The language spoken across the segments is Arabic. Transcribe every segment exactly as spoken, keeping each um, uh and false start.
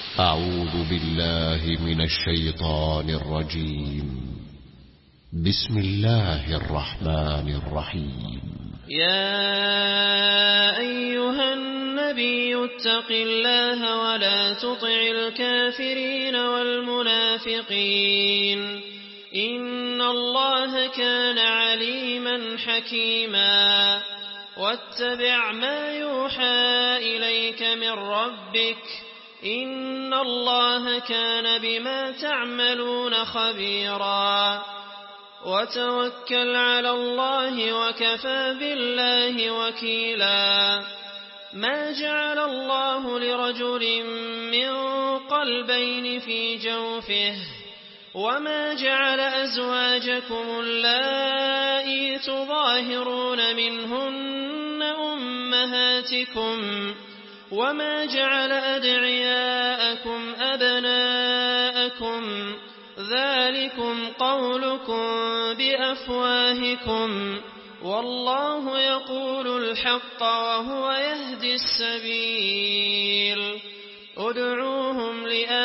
أعوذ بالله من الشيطان الرجيم. بسم الله الرحمن الرحيم. يا أيها النبي اتق الله ولا تطع الكافرين والمنافقين إن الله كان عليما حكيما. واتبع ما يوحى إليك من ربك إن الله كان بما تعملون خبيرا. وتوكل على الله وكفى بالله وكيلا. ما جعل الله لرجل من قلبين في جوفه وما جعل أزواجكم اللائي تظاهرون منهن أمهاتكم وما جعل أدعياءكم أبناءكم ذلكم قولكم بأفواهكم والله يقول الحق وهو يهدي السبيل. ادعوهم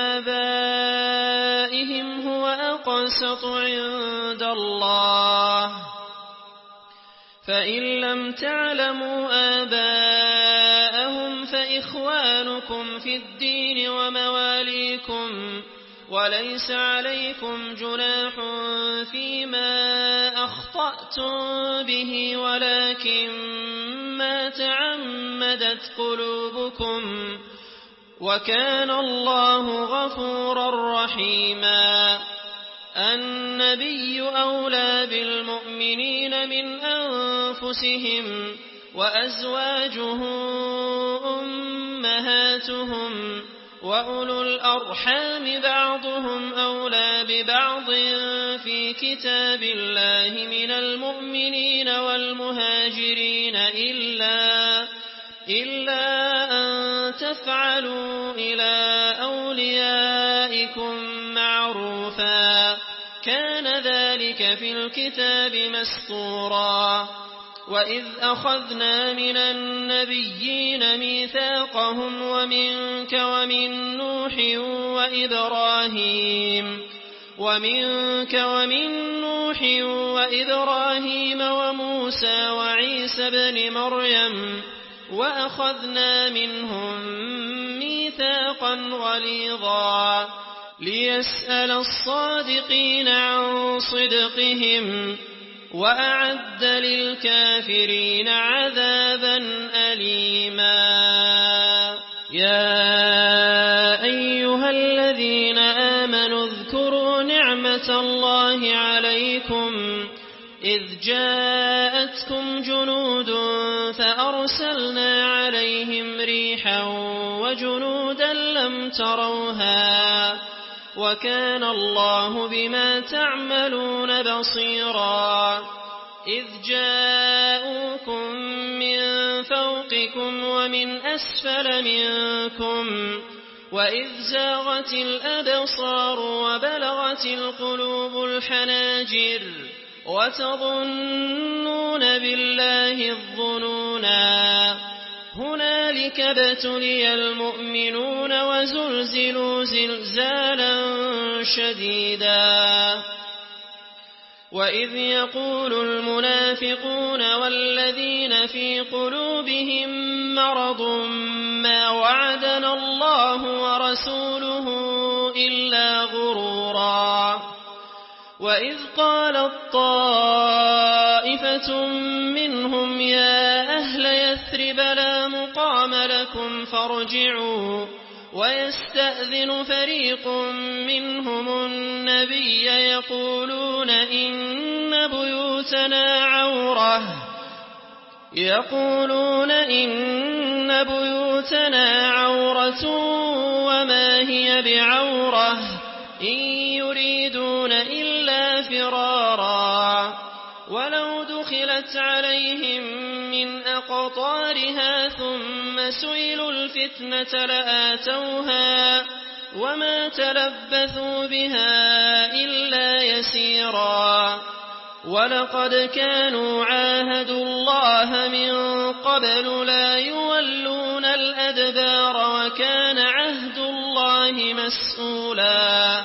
لآبائهم هو أقسط عند الله فإن لم تعلموا آباءهم فإخوانكم في الدين ومواليكم وليس عليكم جناح فيما أخطأتم به ولكن ما تعمدت قلوبكم وكان الله غفورا رحيما. النبي أولى بالمؤمنين من أنفسهم وأزواجه أمهاتهم وأولو الأرحام بعضهم أولى ببعض في كتاب الله من المؤمنين والمهاجرين إلا إلا أن تفعلوا إلى أوليائكم معروفا كان ذلك في الكتاب مسطورا. وإذ أخذنا من النبيين ميثاقهم ومنك ومن نوح وإبراهيم ومنك ومن نوح وإبراهيم وموسى وعيسى بن مريم وأخذنا منهم ميثاقا غليظا ليسأل الصادقين عن صدقهم وأعد للكافرين عذابا أليما. يا أيها الذين آمنوا اذكروا نعمة الله عليكم إذ جاءتكم جنود فأرسلنا عليهم ريحا وجنودا لم تروها وكان الله بما تعملون بصيرا. إذ جاءوكم من فوقكم ومن أسفل منكم وإذ زاغت الأبصار وبلغت القلوب الحناجر وتظنون بالله الظنونا. هنالك ابتلي المؤمنون وزلزلوا زلزالا شديدا. وإذ يقول المنافقون والذين في قلوبهم مرض ما وعدنا الله ورسوله إلا غرورا. وإذ قالت طائفة منهم يا أهل يثرب لا مقام لكم فارجعوا ويستأذن فريق منهم النبي يقولون إن بيوتنا عورة يقولون إن بيوتنا عورة وما هي بعورة إن يريدون إلا فرارا. ولو دخلت عليهم من أقطارها ثم سئلوا الفتنة لآتوها وما تلبثوا بها إلا يسيرا. ولقد كانوا عاهدوا الله من قبل لا يولون الأدبار وكان عهد الله مسؤولا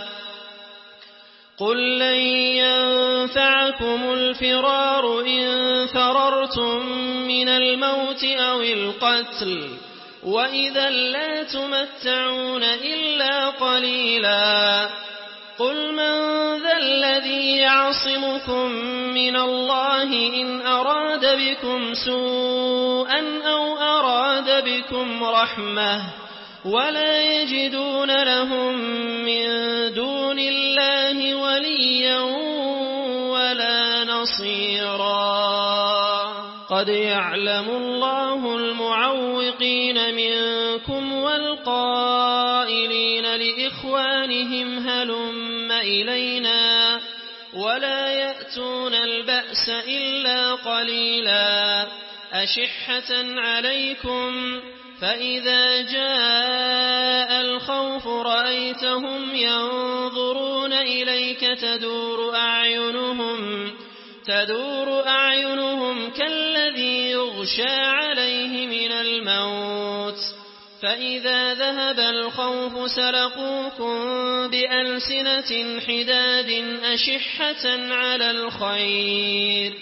قل لن ينفعكم الفرار إن فررتم من الموت أو القتل وإذا لا تمتعون إلا قليلا قل من ذا الذي يعصمكم من الله إن أراد بكم سوءا أو أراد بكم رحمة ولا يجدون لهم من دون الله وليا ولا نصيرا قد يعلم الله المعوقين منكم والقائلين لإخوانهم هلم إلينا ولا يأتون البأس إلا قليلا أشحة عليكم فإذا جاء الخوف رأيتهم ينظرون إليك تدور أعينهم تدور أعينهم كالذي يغشى عليه من الموت فإذا ذهب الخوف سلقوكم بألسنة حداد أشحة على الخير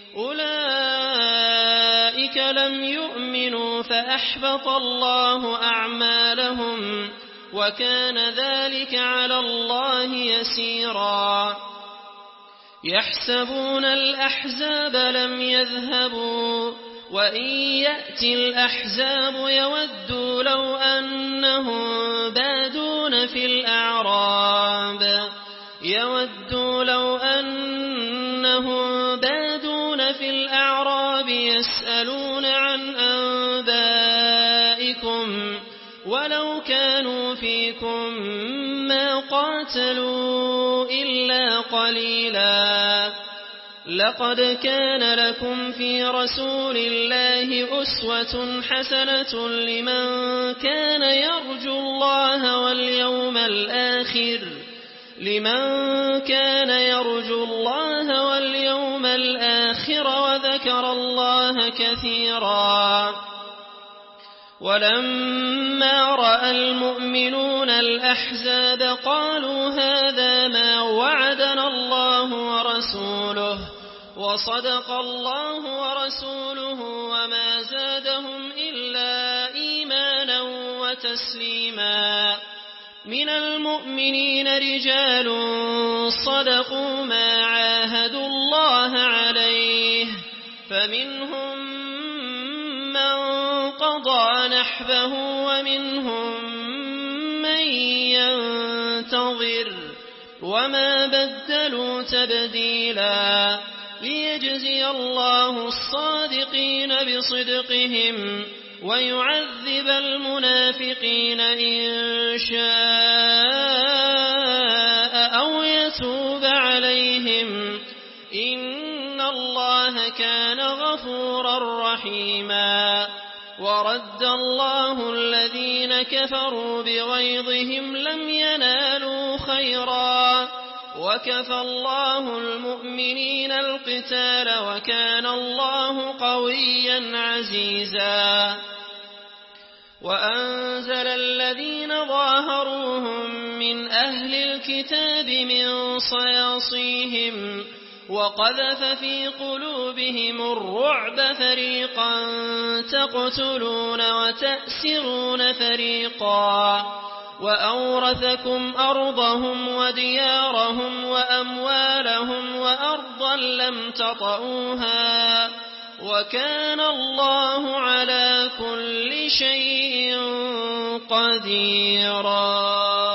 أولئك لم يؤمنوا فأحبط الله أعمالهم وكان ذلك على الله يسيرا يحسبون الأحزاب لم يذهبوا وإن يأتي الأحزاب يودوا لو أنهم بادون في الأعراب يودوا لو أنهم بادون في الأعراب يسألون عن أنبائكم ولو كانوا فيكم ما قاتلوا إلا قليلا لقد كان لكم في رسول الله أسوة حسنة لمن كان يرجو الله واليوم الآخر لمن كان يرجو الله واليوم الآخر وذكر الله كثيرا ولما رأى المؤمنون الأحزاب قالوا هذا ما وعدنا الله ورسوله وصدق الله ورسوله وما زادهم إلا إيمانا وتسليما من المؤمنين رجال صدقوا ما عاهدوا الله عليه فمنهم من قضى نحبه ومنهم من ينتظر وما بدلوا تبديلا ليجزي الله الصادقين بصدقهم ويعذب المنافقين إن شاء أو يتوب عليهم إن الله كان غفورا رحيما ورد الله الذين كفروا بغيظهم لم ينالوا خيرا وكفى الله المؤمنين القتال وكان الله قويا عزيزا وأنزل الذين ظاهروهم من أهل الكتاب من صياصيهم وقذف في قلوبهم الرعب فريقا تقتلون وتأسرون فريقا وأورثكم أرضهم وديارهم وأموالهم وأرضا لم تطئوها وكان الله على كل شيء قديرا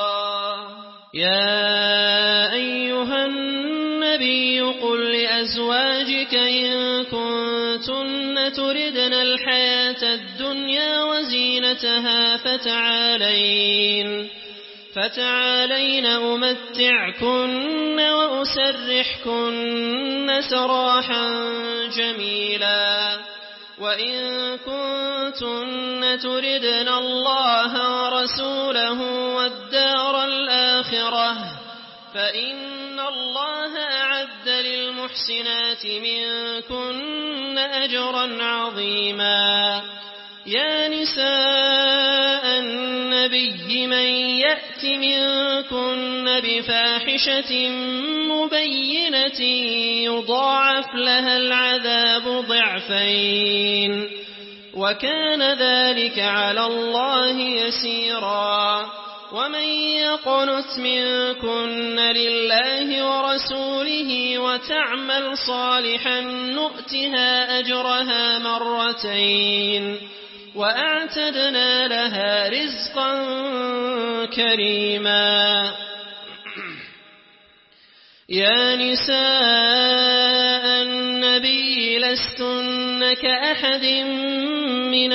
يا أيها النبي قل لأزواجك إن كنتن تردن الحياة الدنيا وزينتها فتعالين فتعالين أمتعكن وأسرحكن سراحا جميلا وإن كنتن تردن الله ورسوله والدار الآخرة فإن الله أعد للمحسنات منكن أجرا عظيما يا نساء النبي من يأت منكن بفاحشة مبينة يضاعف لها العذاب ضعفين وكان ذلك على الله يسيرا ومن يقنت منكن لله ورسوله وتعمل صالحا نؤتها أجرها مرتين وأعتدنا لها رزقا كريما يا نساء النبي لستن كأحد من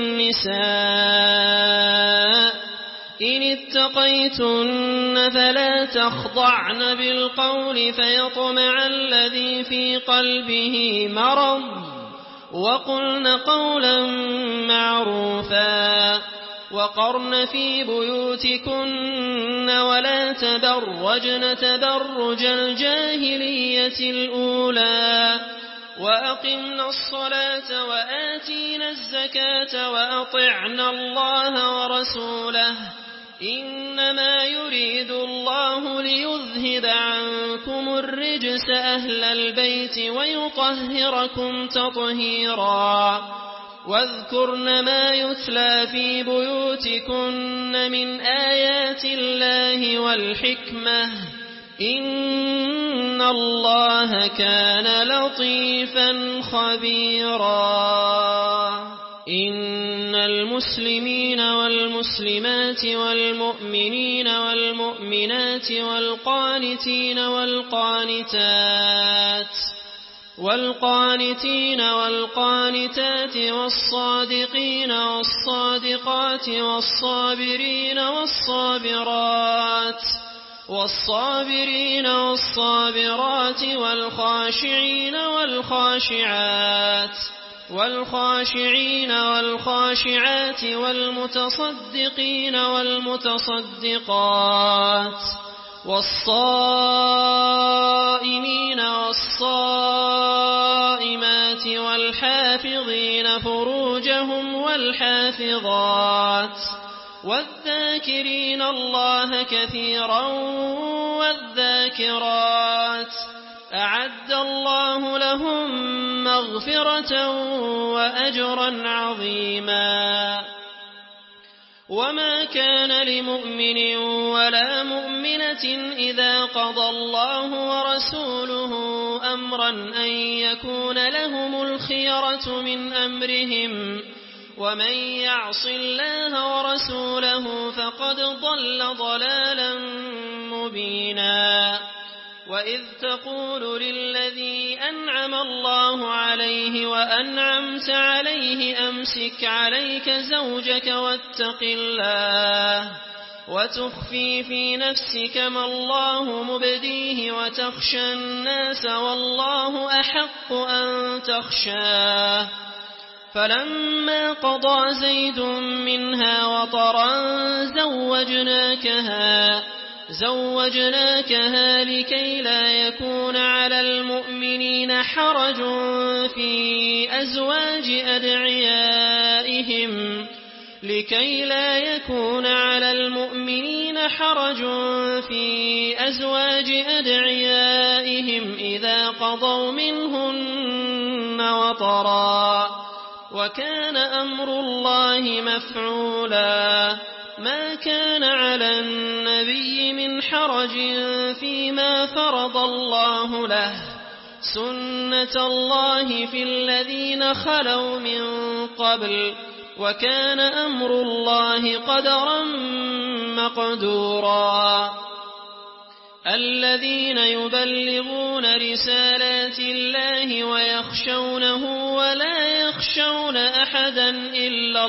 النساء إن اتقيتن فلا تخضعن بالقول فيطمع الذي في قلبه مرض وقلن قولا معروفا وقرن في بيوتكن ولا تبرجن تبرج الجاهلية الأولى وأقمنا الصلاة وآتينا الزكاة وأطعنا الله ورسوله إنما يريد الله ليذهب عنكم الرجس أهل البيت ويطهركم تطهيرا واذكرن ما يتلى في بيوتكن من آيات الله والحكمة إن الله كان لطيفا خبيرا إن المسلمين والمسلمات والمؤمنين والمؤمنات والقانتين والقانتات والقانتين والقانتات والصادقين والصادقات والصابرين والصابرات والصابرين والصابرات والخاشعين والخاشعات والخاشعين والخاشعات والمتصدقين والمتصدقات والصائمين والصائمات والحافظين فروجهم والحافظات والذاكرين الله كثيرا والذاكرات أعد الله لهم مغفرة وأجرا عظيما وما كان لمؤمن ولا مؤمنة إذا قضى الله ورسوله أمرا أن يكون لهم الخيرة من أمرهم ومن يعص الله ورسوله فقد ضل ضلالا مبينا وإذ تقول للذي أنعم الله عليه وأنعمت عليه أمسك عليك زوجك واتق الله وتخفي في نفسك ما الله مبديه وتخشى الناس والله أحق أن تخشاه فلما قضى زيد منها وطرا زوجناكها زوجناكها لكي لا يكون على المؤمنين حرج في أزواج أدعيائهم لكي لا يكون على المؤمنين حرج في أزواج أدعيائهم إذا قضوا منهن وطرا وكان أمر الله مفعولا ما كان على النبي من حرج فيما فرض الله له سنة الله في الذين خلوا من قبل وكان أمر الله قدرا مقدورا الذين يبلغون رسالات الله ويخشونه ولا يخشون أحدا إلا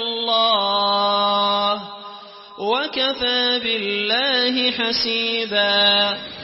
الله وكفى بالله حسيبا